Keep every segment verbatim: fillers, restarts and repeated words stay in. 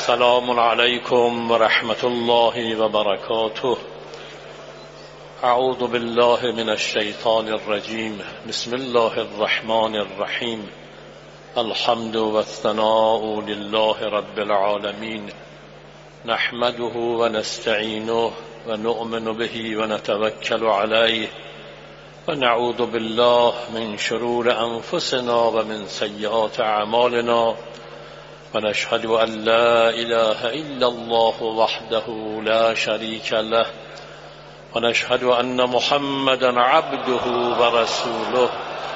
السلام عليكم ورحمة الله وبركاته. أعوذ بالله من الشيطان الرجيم. بسم الله الرحمن الرحيم. الحمد والثناء لله رب العالمين، نحمده ونستعينه ونؤمن به ونتوكل عليه ونعوذ بالله من شرور أنفسنا ومن سيئات أعمالنا، ونشهد أن لا إله إلا الله وحده لا شريك له، ونشهد أن محمدا عبده ورسوله.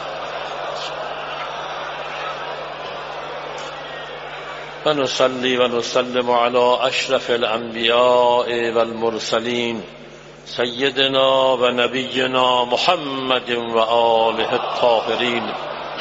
ونصلي ونسلم على أشرف الأنبياء والمرسلين سيدنا ونبينا محمد وآله الطاهرين،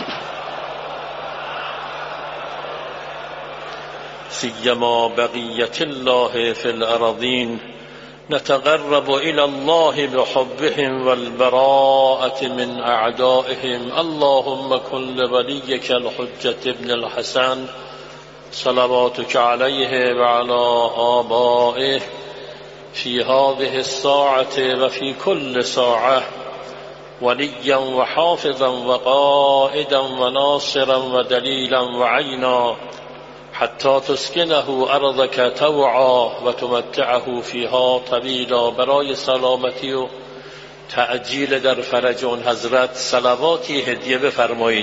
سيما بقية الله في الأرضين. نتقرب إلى الله بحبهم والبراءة من أعدائهم. اللهم كن لوليك الحجة ابن الحسن صلواتك عليه وعلى آبائه في هذه الساعة وفي كل ساعة وليا وحافظا وقائدا وناصرا ودليلا وعينا، حتى تسكنه أرضك طوعا وتمتعه فيها طویلا. برای سلامتی و تعجیل در فرج اون حضرت صلواتی هدیه بفرمایید.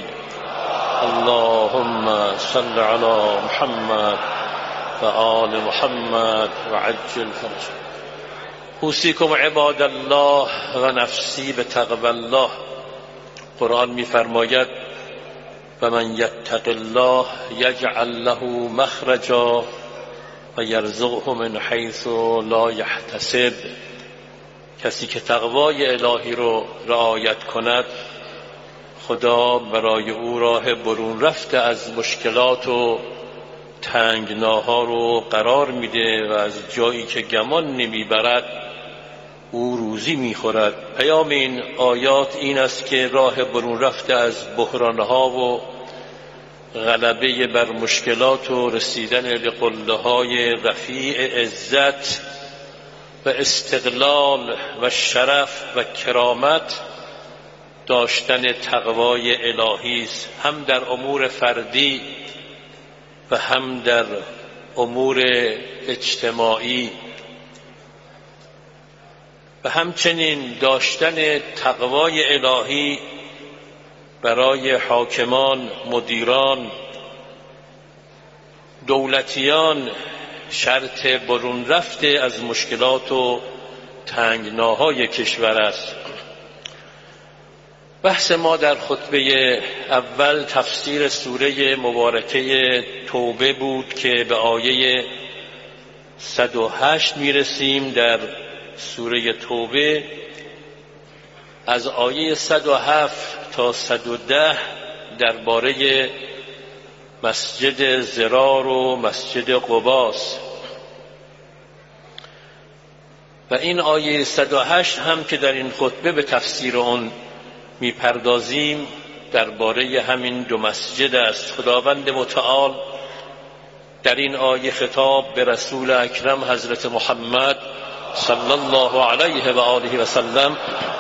اللهم صل على محمد و آل محمد و عجل فرج. اوصیکم عباد الله و نفسی بتقوی الله. قرآن می‌فرماید و من یتق الله یجعل له مخرجا و یرزقه من حیث لا یحتسب. کسی که تقوای الهی رو رعایت کند، خدا برای او راه برون رفته از مشکلات و تنگناها رو قرار میده و از جایی که گمان نمیبرد او روزی میخورد. پیام این آیات این است که راه برون رفته از بحرانها و غلبه بر مشکلات و رسیدن لقله‌های رفیع عزت و استقلال و شرف و کرامت داشتن تقوای الهی است، هم در امور فردی و هم در امور اجتماعی، و همچنین داشتن تقوای الهی برای حاکمان، مدیران، دولتیان شرط برون رفته از مشکلات و تنگناهای کشور است. بحث ما در خطبه اول تفسیر سوره مبارکه توبه بود که به آیه صد و هشت میرسیم. در سوره توبه از آیه صد و هفت تا صد و ده درباره مسجد ضرار و مسجد قباست، و این آیه صد و هشت هم که در این خطبه به تفسیر آن میپردازیم درباره همین دو مسجد است. خداوند متعال در این آیه خطاب به رسول اکرم حضرت محمد صلی الله علیه و آله و سلم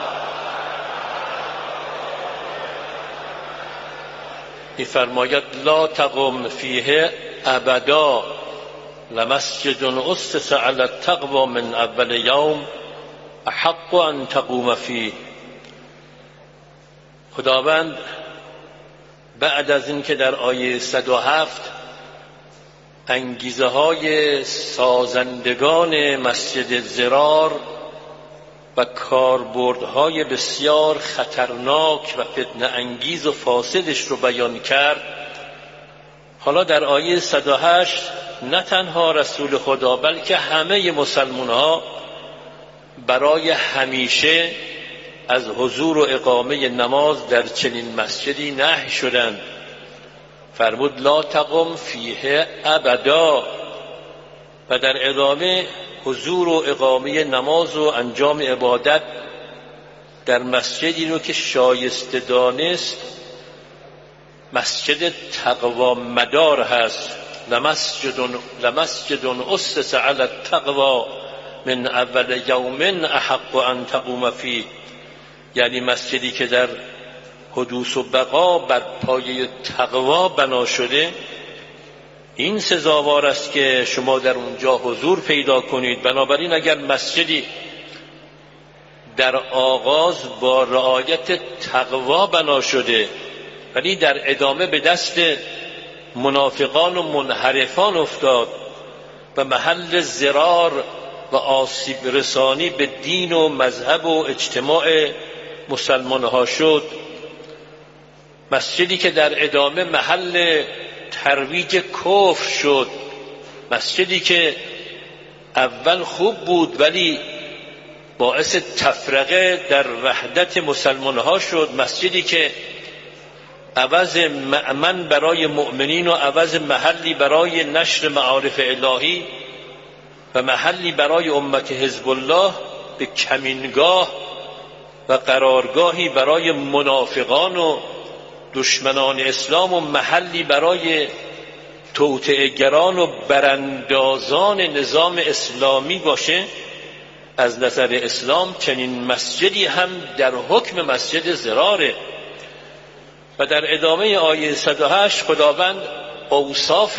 می‌فرماید لا تقم فیه ابدا لمسجد اسس علی التقوی من اول یوم احق ان تقوم فیه. خداوند بعد از این که در آیه صد و هفت انگیزه های سازندگان مسجد ضرار و کاربردهای بسیار خطرناک و فتنه انگیز و فاسدش رو بیان کرد، حالا در آیه صد و هشت نه تنها رسول خدا بلکه همه مسلمان ها برای همیشه از حضور و اقامه نماز در چنین مسجدی نهی شدند. فرمود لا تقم فیه ابدا، و در ادامه حضور و اقامه نماز و انجام عبادت در مسجدی رو که شایسته دانست مسجد تقوا مدار هست، لمسجد لمسجد اسس علی التقوی من اول یوم احق ان تقوم فیه، یعنی مسجدی که در حدوث و بقا بر پایه تقوا بنا شده، این سزاوار است که شما در اونجا حضور پیدا کنید. بنابراین اگر مسجدی در آغاز با رعایت تقوا بنا شده ولی در ادامه به دست منافقان و منحرفان افتاد و محل ضرار و آسیب رسانی به دین و مذهب و اجتماع مسلمان ها شد، مسجدی که در ادامه محل ترویج کفر شد، مسجدی که اول خوب بود ولی باعث تفرقه در وحدت مسلمان ها شد، مسجدی که عوض مأمن برای مؤمنین و عوض محلی برای نشر معارف الهی و محلی برای امت حزب الله به کمینگاه و قرارگاهی برای منافقان و دشمنان اسلام و محلی برای توطئه‌گران و براندازان نظام اسلامی باشه، از نظر اسلام چنین مسجدی هم در حکم مسجد ضراره. و در ادامه آیه صد و هشت خداوند اوصاف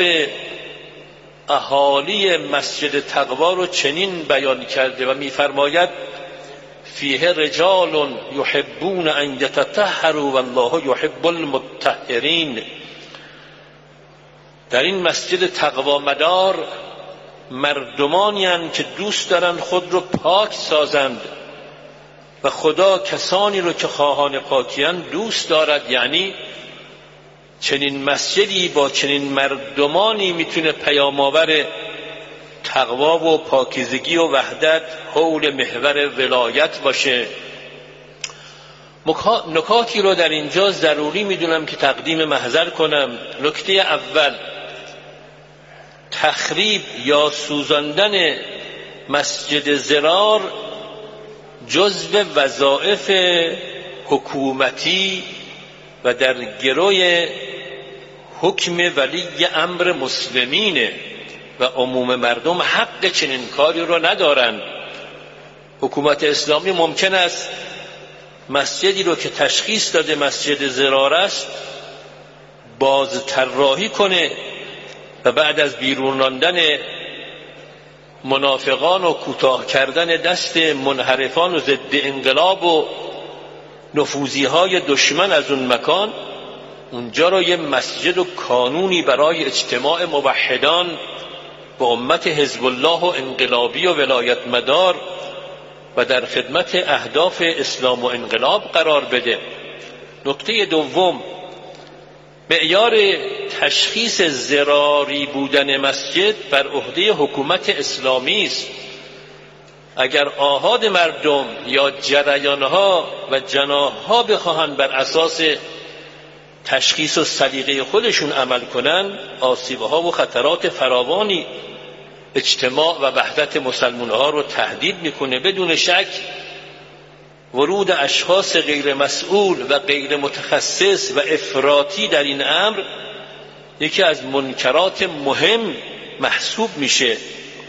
اهالی مسجد تقوا رو چنین بیان کرده و می‌فرماید فیه رجال یحبون ان یتطهروا والله یحب المطهرین. در این مسجد تقوا مدار مردمانی هستند که دوست دارند خود رو پاک سازند و خدا کسانی رو که خواهان پاکی‌اند دوست دارد. یعنی چنین مسجدی با چنین مردمانی میتونه پیام‌آور تقوا و پاکیزگی و وحدت حول محور ولایت باشه. نکاتی رو در اینجا ضروری میدونم که تقدیم محضر کنم. نکته اول، تخریب یا سوزاندن مسجد ضرار جزو وظایف حکومتی و در گروی حکم ولی امر مسلمینه و عموم مردم حق چنین کاری رو ندارن. حکومت اسلامی ممکن است مسجدی رو که تشخیص داده مسجد ضرار است باز طراحی کنه و بعد از بیرون راندن منافقان و کوتاه کردن دست منحرفان و ضد انقلاب و نفوذی های دشمن از اون مکان، اونجا رو یه مسجد و کانونی برای اجتماع موحدان و امت حزب الله و انقلابی و ولایت مدار و در خدمت اهداف اسلام و انقلاب قرار بده. نکته دوم، معیار تشخیص ضراری بودن مسجد بر عهده حکومت اسلامی است. اگر آحاد مردم یا جریانها و جناحها بخواهند بر اساس تشخیص و سلیقه خودشون عمل کنند، آسیبها و خطرات فراوانی اجتماع و وحدت مسلمان‌ها رو تهدید میکنه. بدون شک ورود اشخاص غیر مسئول و غیر متخصص و افراطی در این امر یکی از منکرات مهم محسوب میشه.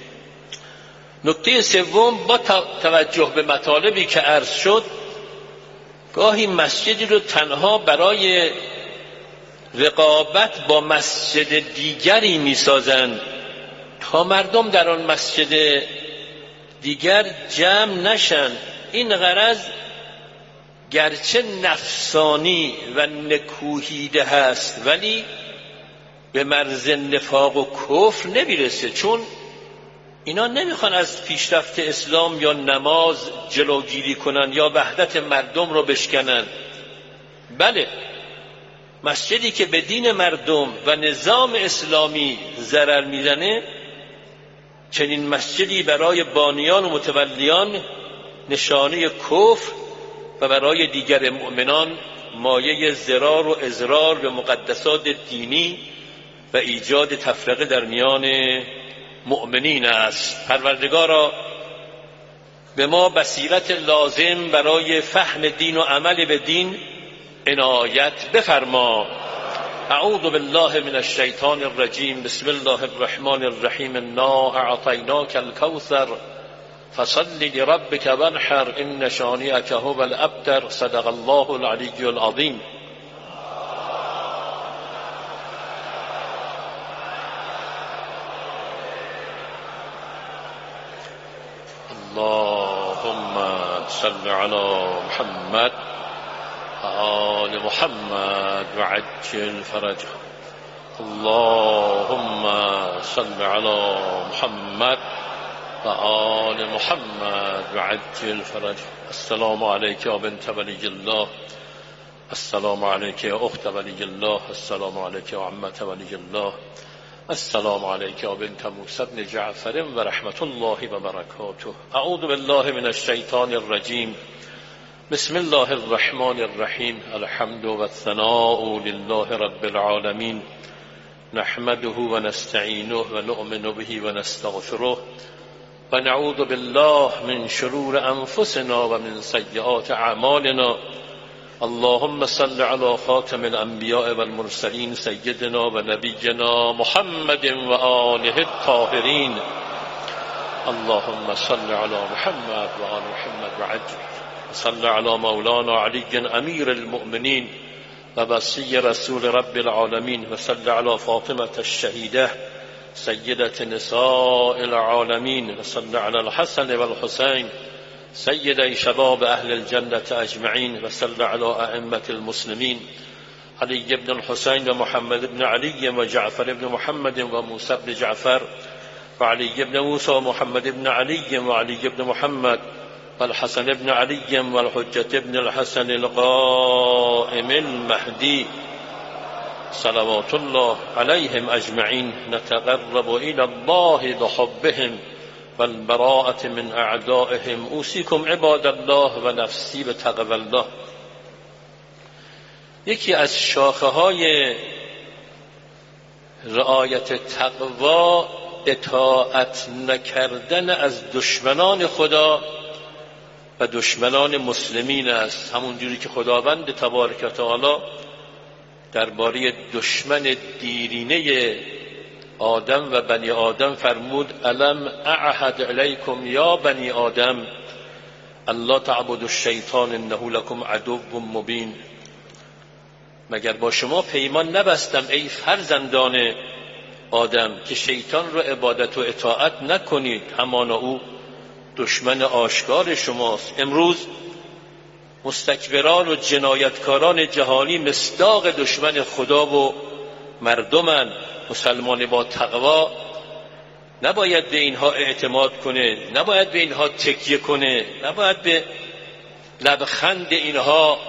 نکته سوم، با توجه به مطالبی که عرض شد، گاهی مسجدی رو تنها برای رقابت با مسجد دیگری میسازند تا مردم در آن مسجد دیگر جمع نشن. این غرض گرچه نفسانی و نکوهیده هست ولی به مرز نفاق و کفر نمیرسه، چون اینا نمیخوان از پیشرفت اسلام یا نماز جلوگیری کنن یا وحدت مردم رو بشکنن. بله، مسجدی که به دین مردم و نظام اسلامی ضرر میزنه، چنین مسجدی برای بانیان و متولیان نشانه کفر و برای دیگر مؤمنان مایه ضرار و اضرار به مقدسات دینی و ایجاد تفرقه در میان مؤمنین است. پروردگارا به ما بصیرت لازم برای فهم دین و عمل به دین عنایت بفرما اعوذ بالله من الشیطان الرجیم. بسم الله الرحمن الرحیم. انا اعطیناک الکوثر فصل لربک وانحر ان شانئک هو الابتر. صدق الله العلی العظیم. اللهم صل على محمد آل محمد وعجل فرجه. اللهم صل على محمد وآل محمد وعجل فرجه. السلام عليك يا بنت ولي الله. السلام عليك يا أخت ولي الله. السلام عليك يا عمة ولي الله. السلام عليك يا بنت موسى بن جعفر ورحمة الله وبركاته. أعوذ بالله من الشيطان الرجيم. بسم الله الرحمن الرحيم. الحمد والثناء لله رب العالمين. نحمده ونستعينه ونؤمن به ونستغفره ونعوذ بالله من شرور أنفسنا ومن سيئات أعمالنا. اللهم صل على خاتم الأنبياء والمرسلين سيدنا ونبينا محمد وآله الطاهرين. اللهم صل على محمد وآل محمد وعجل. صل على مولانا علي أمير المؤمنين ووصي رسول رب العالمين. وصل على فاطمة الشهيدة سيدة نساء العالمين. وصل على الحسن والحسين سيدي شباب أهل الجنة أجمعين. وصل على أئمة المسلمين علي بن الحسين ومحمد بن علي وجعفر بن محمد وموسى بن جعفر وعلي بن موسى ومحمد بن علي وعلي بن محمد والحسن بن علي والحجة بن الحسن القائم المهدي صلوات الله عليهم أجمعين. نتقرب إلى الله بحبهم والبراءة من أعدائهم. أوصيكم عباد الله و نفسی به تقوی الله. یکی از شاخه های رعایت تقوا اطاعت نکردن از دشمنان خدا و دشمنان مسلمین است. همون جوری که خداوند تبارک و تعالی درباره دشمن دیرینه آدم و بنی آدم فرمود الم اعهد الیکم یا بنی آدم الا تعبدوا الشیطان انه لکم عدو مبین. مگر با شما پیمان نبستم ای فرزندان آدم که شیطان را عبادت و اطاعت نکنید، همانا او دشمن آشکار شماست. امروز مستکبران و جنایتکاران جهانی مصداق دشمن خدا و مردمن. مسلمان با تقوا نباید به اینها اعتماد کنه، نباید به اینها تکیه کنه، نباید به لبخند اینها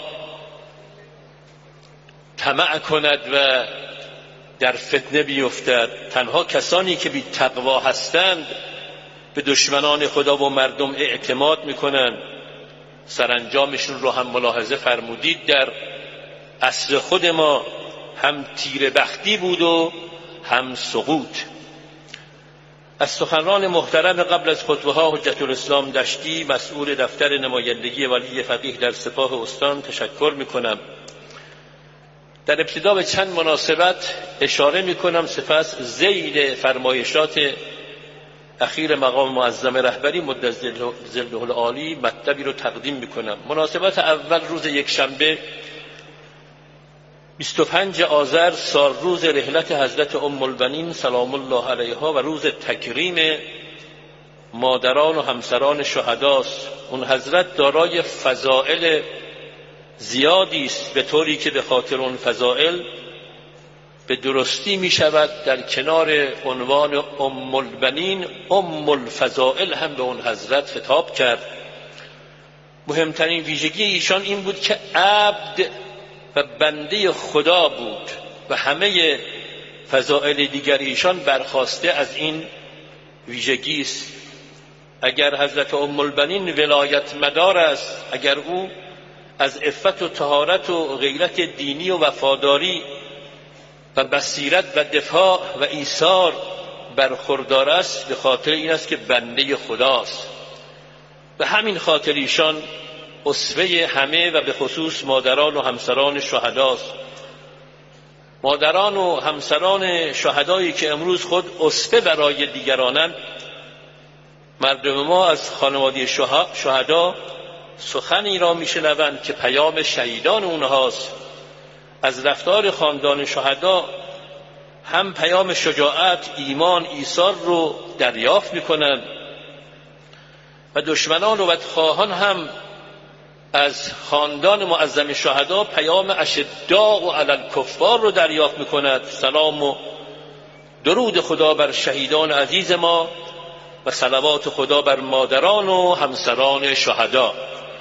طمع کند و در فتنه بیفتد. تنها کسانی که بی تقوا هستند به دشمنان خدا و مردم اعتماد میکنن. سرانجامشون رو هم ملاحظه فرمودید. در عصر خود ما هم تیر بختی بود و هم سقوط. از سخنران محترم قبل از خطبه ها حجت الاسلام دشتی مسئول دفتر نمایندگی ولی فقیه در سپاه استان تشکر میکنم. در ابتدا به چند مناسبت اشاره میکنم، سپس ذیل فرمایشات اخیر مقام معظم رهبری مد ظله العالی مطلبی رو تقدیم میکنم. مناسبت اول روز یک شنبه بیست و پنج آذر سال روز رحلت حضرت ام البنین سلام الله علیها و روز تکریم مادران و همسران شهداست. اون حضرت دارای فضائل زیادی است، به طوری که به خاطر اون فضائل به درستی می شود در کنار عنوان ام البنین ام الفضائل هم به اون حضرت خطاب کرد. مهمترین ویژگی ایشان این بود که عبد و بنده خدا بود و همه فضائل دیگر ایشان برخواسته از این ویژگی است. اگر حضرت ام البنین ولایت مدار است، اگر او از عفت و طهارت و غیرت دینی و وفاداری و بصیرت و دفاع و ایثار برخوردار است، به خاطر این است که بنده خداست. به همین خاطر ایشان اسوه همه و به خصوص مادران و همسران شهداست. مادران و همسران شهدایی که امروز خود اسوه برای دیگرانند، مردم ما از خانواده شهدا سخنی را میشنوند که پیام شهیدان اونهاست. از رفتار خاندان شهدا هم پیام شجاعت، ایمان، ایثار رو دریافت میکنند و دشمنان و بدخواهان هم از خاندان معظم شهدا پیام اشداء و علی الکفار رو دریافت میکند. سلام و درود خدا بر شهیدان عزیز ما و صلوات خدا بر مادران و همسران شهدا.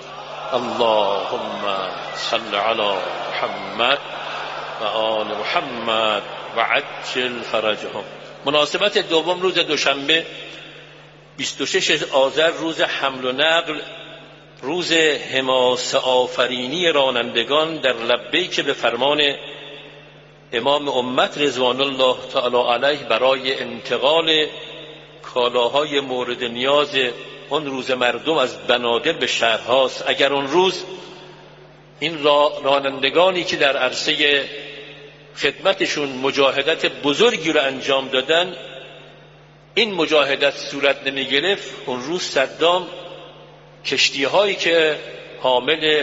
اللهم صل علی محمد و آل محمد و عجل فرجهم. مناسبت دوم روز دوشنبه بیست و شش آذر، روز حمل و نقل، روز حماسه آفرینی رانندگان در لبیک به فرمان امام امت رضوان الله تعالی علیه برای انتقال کالاهای مورد نیاز اون روز مردم از بنادر به شهرهاست. اگر اون روز این رانندگانی که در عرصه خدمتشون مجاهدت بزرگی رو انجام دادن، این مجاهدت صورت نمی گرفت، اون روز صدام کشتی هایی که حامل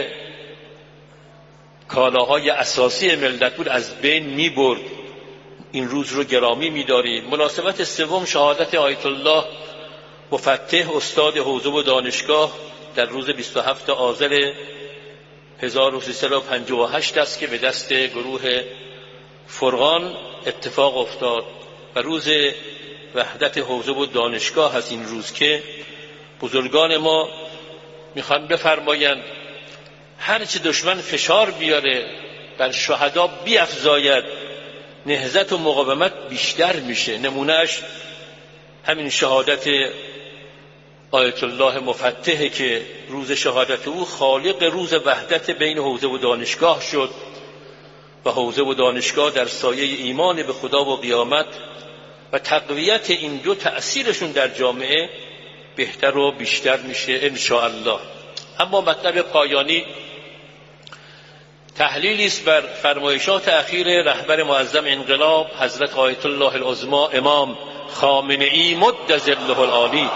کالاهای اساسی ملت بود از بین می برد. این روز رو گرامی می داریم. مناسبت سوم شهادت آیت الله مفتح استاد حوزه و دانشگاه در روز بیست و هفتم آذر هزار و سیصد و پنجاه و هشت است که به دست گروه فرقان اتفاق افتاد و روز وحدت حوزه و دانشگاه هست. این روز که بزرگان ما میخوان بفرمایند هرچه دشمن فشار بیاره بر شهدا بیفزاید، نهضت و مقاومت بیشتر میشه. نمونهش همین شهادت آیت الله مفتح که روز شهادت او خالق روز وحدت بین حوزه و دانشگاه شد و حوزه و دانشگاه در سایه ایمان به خدا و قیامت و تقویت این دو تأثیرشون در جامعه بهتر و بیشتر میشه ان شاء الله. اما مطلب پایانی تحلیلی است بر فرمایشات اخیر رهبر معظم انقلاب حضرت آیت الله العظما امام خامنه‌ای مد ظله العالی.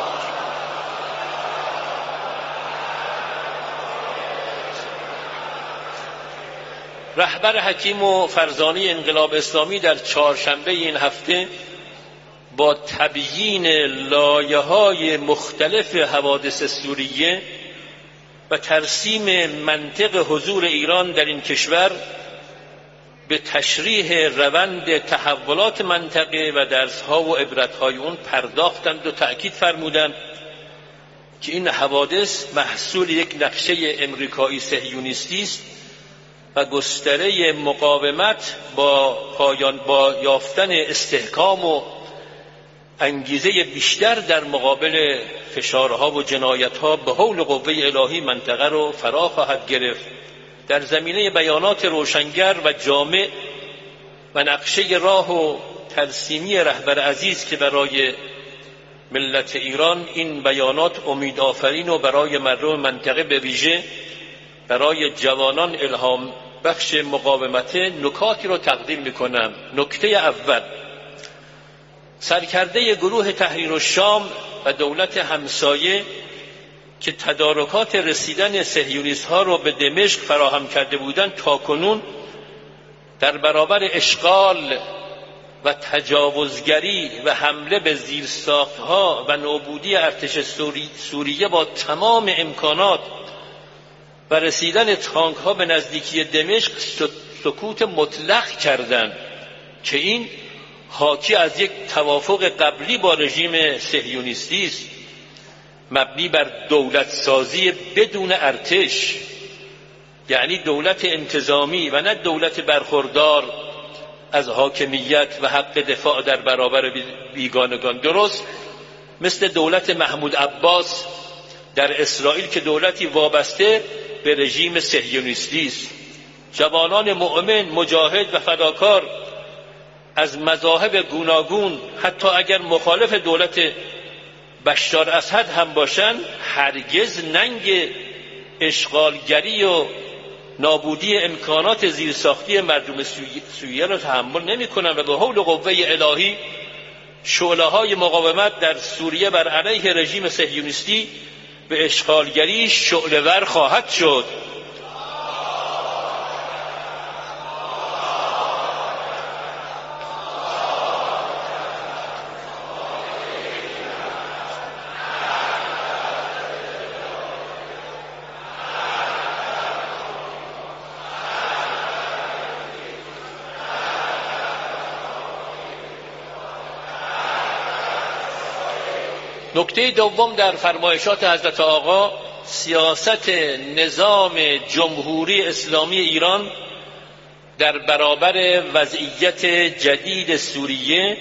رهبر حکیم و فرزانه انقلاب اسلامی در چهارشنبه این هفته با تبیین لایه‌های مختلف حوادث سوریه و ترسیم منطق حضور ایران در این کشور به تشریح روند تحولات منطقه و درس‌ها و عبرت‌های اون پرداختند و تأکید فرمودند که این حوادث محصول یک نقشه امریکایی صهیونیستی است و گستره مقاومت با پایان با یافتن استحکام و انگیزه بیشتر در مقابل فشارها و جنایتها به حول قوه الهی منطقه رو فرا خواهد گرفت. در زمینه بیانات روشنگر و جامع و نقشه راه و ترسیمی رهبر عزیز که برای ملت ایران این بیانات امید آفرین و برای مردم منطقه به ویژه برای جوانان الهام بخش مقاومت نکاتی رو تقدیم میکنم. نکته اول، سرکرده گروه تحریر الشام و دولت همسایه که تدارکات رسیدن صهیونیست ها رو به دمشق فراهم کرده بودند تاکنون در برابر اشغال و تجاوزگری و حمله به زیرساختها و نابودی ارتش سوری سوریه با تمام امکانات و رسیدن تانک ها به نزدیکی دمشق سکوت مطلق کردند که این حاکی از یک توافق قبلی با رژیم صهیونیستی است مبنی بر دولت سازی بدون ارتش، یعنی دولت انتظامی و نه دولت برخوردار از حاکمیت و حق دفاع در برابر بیگانگان، درست مثل دولت محمود عباس در اسرائیل که دولتی وابسته به رژیم صهیونیستی است. جوانان مؤمن، مجاهد و فداکار از مذاهب گوناگون حتی اگر مخالف دولت بشار اسد هم باشند هرگز ننگ اشغالگری و نابودی امکانات زیرساختی مردم سوریه را تحمل نمی‌کنند و به حول و قوه الهی شعله‌های مقاومت در سوریه بر علیه رژیم صهیونیستی به اشغالگری شعله‌ور خواهد شد. نکته دوم در فرمایشات حضرت آقا، سیاست نظام جمهوری اسلامی ایران در برابر وضعیت جدید سوریه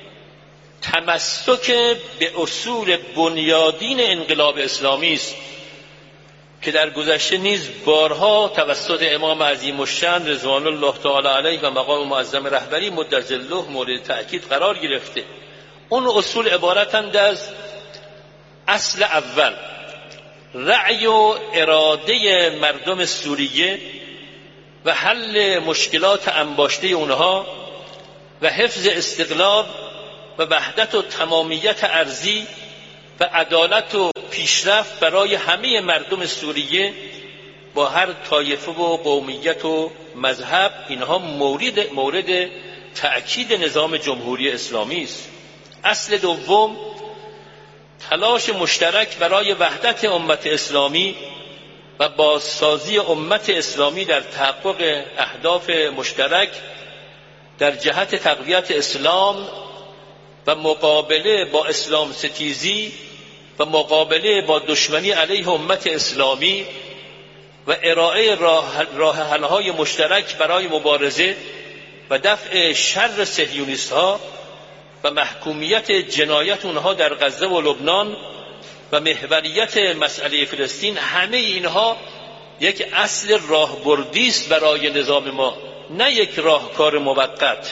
تمسک به اصول بنیادین انقلاب اسلامی است که در گذشته نیز بارها توسط امام عظیم الشأن رضوان الله تعالی علیه و مقام معظم رهبری مدظله مورد تأکید قرار گرفته. اون اصول عبارتند از: اصل اول، رأی و اراده مردم سوریه و حل مشکلات انباشته اونها و حفظ استقلال و وحدت و تمامیت ارضی و عدالت و پیشرفت برای همه مردم سوریه با هر طایفه و قومیت و مذهب. اینها مورد مورد تأکید نظام جمهوری اسلامی است. اصل دوم، تلاش مشترک برای وحدت امت اسلامی و بازسازی امت اسلامی در تحقق اهداف مشترک در جهت تقویت اسلام و مقابله با اسلام ستیزی و مقابله با دشمنی علیه امت اسلامی و ارائه راه حل‌های مشترک برای مبارزه و دفع شر صهیونیست‌ها و محکومیت جنایت اونها در غزه و لبنان و محوریت مسئله فلسطین. همه اینها یک اصل راهبردی است برای نظام ما، نه یک راهکار موقت.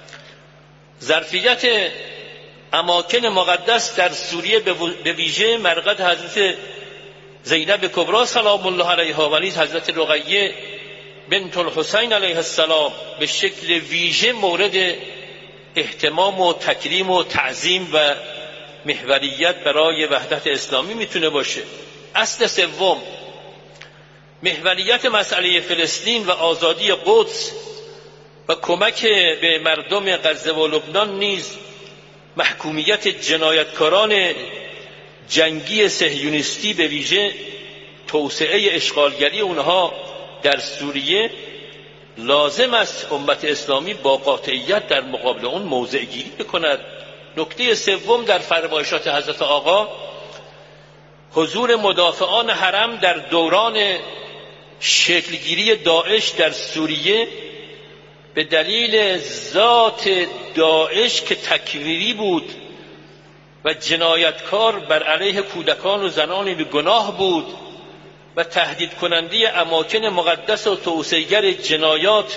ظرفیت اماکن مقدس در سوریه به ویژه مرقد حضرت زینب کبری سلام الله علیها و نیز حضرت رقیه بنت الحسین علیه السلام به شکل ویژه مورد اهتمام و تکریم و تعظیم و محوریت برای وحدت اسلامی میتونه باشه. اصل سوم، محوریت مسئله فلسطین و آزادی قدس و کمک به مردم غزه و لبنان نیز محکومیت جنایتکاران جنگی صهیونیستی به ویژه توسعه اشغالگری اونها در سوریه لازم است امت اسلامی با قاطعیت در مقابل اون موضع گیری بکند. نکته سوم در فرمایشات حضرت آقا، حضور مدافعان حرم در دوران شکلگیری داعش در سوریه به دلیل ذات داعش که تکفیری بود و جنایتکار بر علیه کودکان و زنان بی گناه بود و تهدید کننده اماکن مقدس و توسعه‌گر جنایات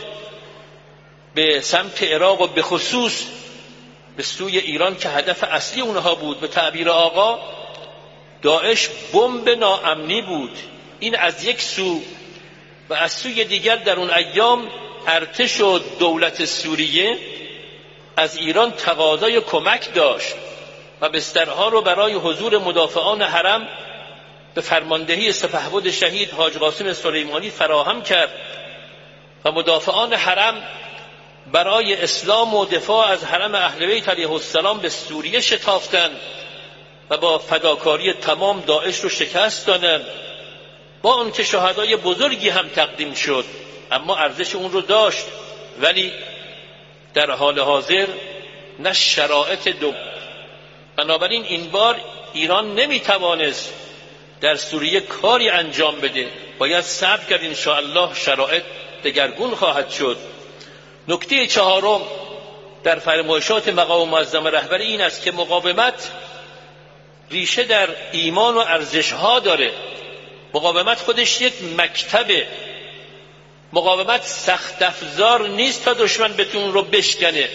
به سمت عراق و به خصوص به سوی ایران که هدف اصلی اونها بود. به تعبیر آقا، داعش بمب ناامنی بود. این از یک سو، و از سوی دیگر در اون ایام ارتش و دولت سوریه از ایران تقاضای کمک داشت و بسترها رو برای حضور مدافعان حرم به فرماندهی سپهبد شهید حاج قاسم سلیمانی فراهم کرد و مدافعان حرم برای اسلام و دفاع از حرم اهل بیت علیه السلام به سوریه شتافتند و با فداکاری تمام داعش رو شکست دادند. با آنکه شهدای بزرگی هم تقدیم شد، اما ارزش اون رو داشت. ولی در حال حاضر نه شرایط دو. بنابراین این بار ایران نمیتوانست در سوریه کاری انجام بده، باید صبر کرد. انشاءالله شرایط دگرگون خواهد شد. نکته چهارم در فرمایشات مقام معظم رهبری این است که مقاومت ریشه در ایمان و ارزش‌ها داره. مقاومت خودش یک مکتبه. مقاومت سخت افزار نیست تا دشمن بتون رو بشکنه.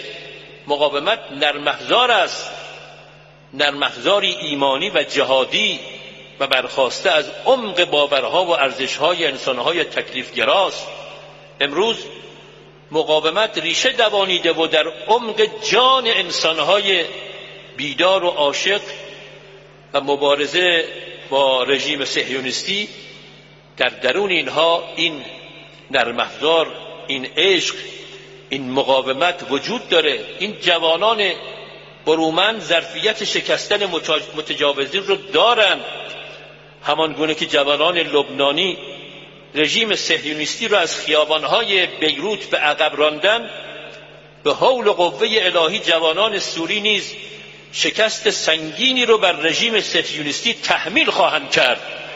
مقاومت نرم افزار است، نرم افزاری ایمانی و جهادی و برخاسته از عمق باورها و ارزش‌های انسان‌های تکلیف‌گراست. امروز مقاومت ریشه دوانیده و در عمق جان انسان‌های بیدار و عاشق و مبارزه با رژیم صهیونیستی، در درون اینها این نرم افزار، این عشق، این مقاومت وجود داره. این جوانان برومند ظرفیت شکستن متجاوزین رو دارن، همان گونه که جوانان لبنانی رژیم صهیونیستی رو از خیابانهای بیروت به عقب راندن. به حول و قوه الهی جوانان سوری نیز شکست سنگینی رو بر رژیم صهیونیستی تحمیل خواهند کرد.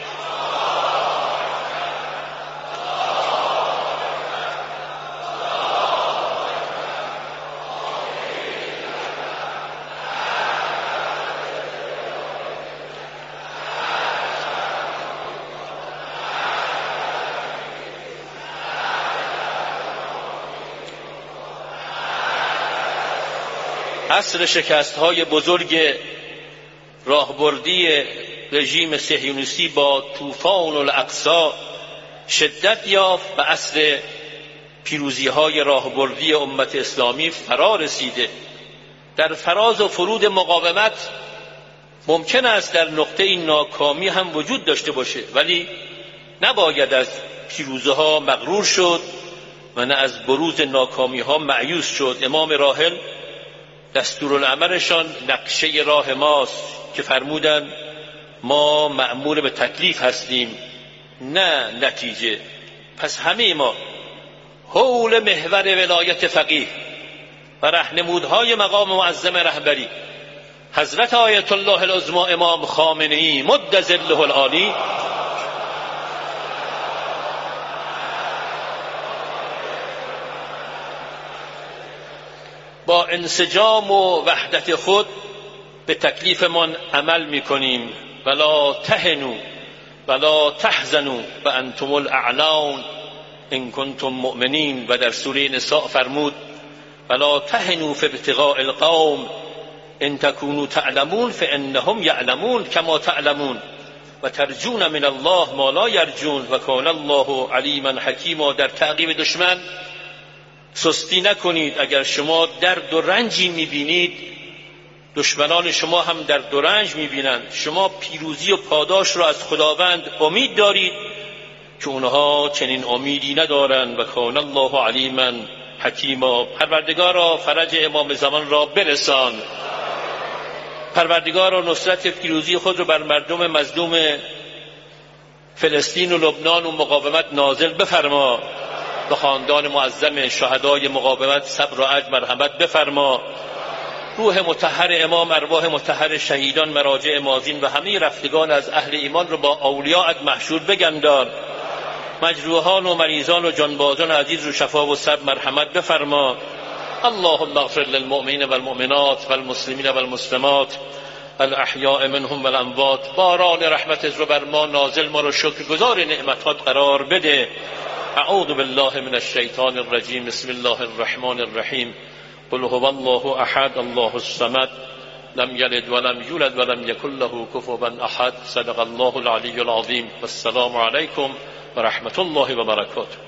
عصر شکست‌های بزرگ راهبردی رژیم صهیونیستی با طوفان الاقصی شدت یافت و عصر پیروزی‌های راهبردی امت اسلامی فرا رسیده. در فراز و فرود مقاومت ممکن است در نقطه این ناکامی هم وجود داشته باشه، ولی نباید از پیروزی‌ها مغرور شد و نه از بروز ناکامی‌ها مایوس شد. امام راحل دستورالعملشان نقشه راه ماست که فرمودن ما مأمور به تکلیف هستیم نه نتیجه. پس همه ما حول محور ولایت فقیه و راهنمودهای مقام معظم رهبری حضرت آیت الله العظمی امام خامنه‌ای مد ظله العالی با انسجام و وحدت خود به تکلیفمان عمل می‌کنیم. ولا تهنوا ولا تحزنوا وانتم الاعلون ان کنتم مؤمنین. و در سوره نساء فرمود ولا تهنوا في ابتغاء القوم ان تكونوا تعلمون فانهم يعلمون كما تعلمون و ترجون من الله ما لا يرجون و کان الله علیما حکیما. در تعقیب دشمن سستی نکنید. اگر شما درد و رنجی میبینید، دشمنان شما هم درد و رنج میبینند. شما پیروزی و پاداش را از خداوند امید دارید که اونها چنین امیدی ندارند. و کان الله علیما حکیما. پروردگارا فرج امام زمان را برسان. پروردگارا نصرت پیروزی خود را بر مردم مظلوم فلسطین و لبنان و مقاومت نازل بفرما. به خاندان معظم شهدای مقاومت صبر و عجز مرحمت بفرما. روح مطهر امام، ارواح مطهر شهیدان، مراجع ماضین و همه رفتگان از اهل ایمان رو با اولیاءت محشور بگندان. مجروحان و مریضان و جانبازان عزیز رو شفا و صبر مرحمت بفرما. اللهم اغفر للمؤمنین والمؤمنات والمسلمین والمسلمات الاحیاء منهم والاموات. باران رحمتت رو بر ما نازل، ما رو شکرگزار نعمتات قرار بده. اعوذ بالله من الشیطان الرجیم. بسم الله الرحمن الرحیم. قل هو الله احد الله الصمد لم یلد ولم یولد ولم یکن له کفوا احد. صدق الله العلی العظیم. والسلام علیکم و رحمت الله و برکاته.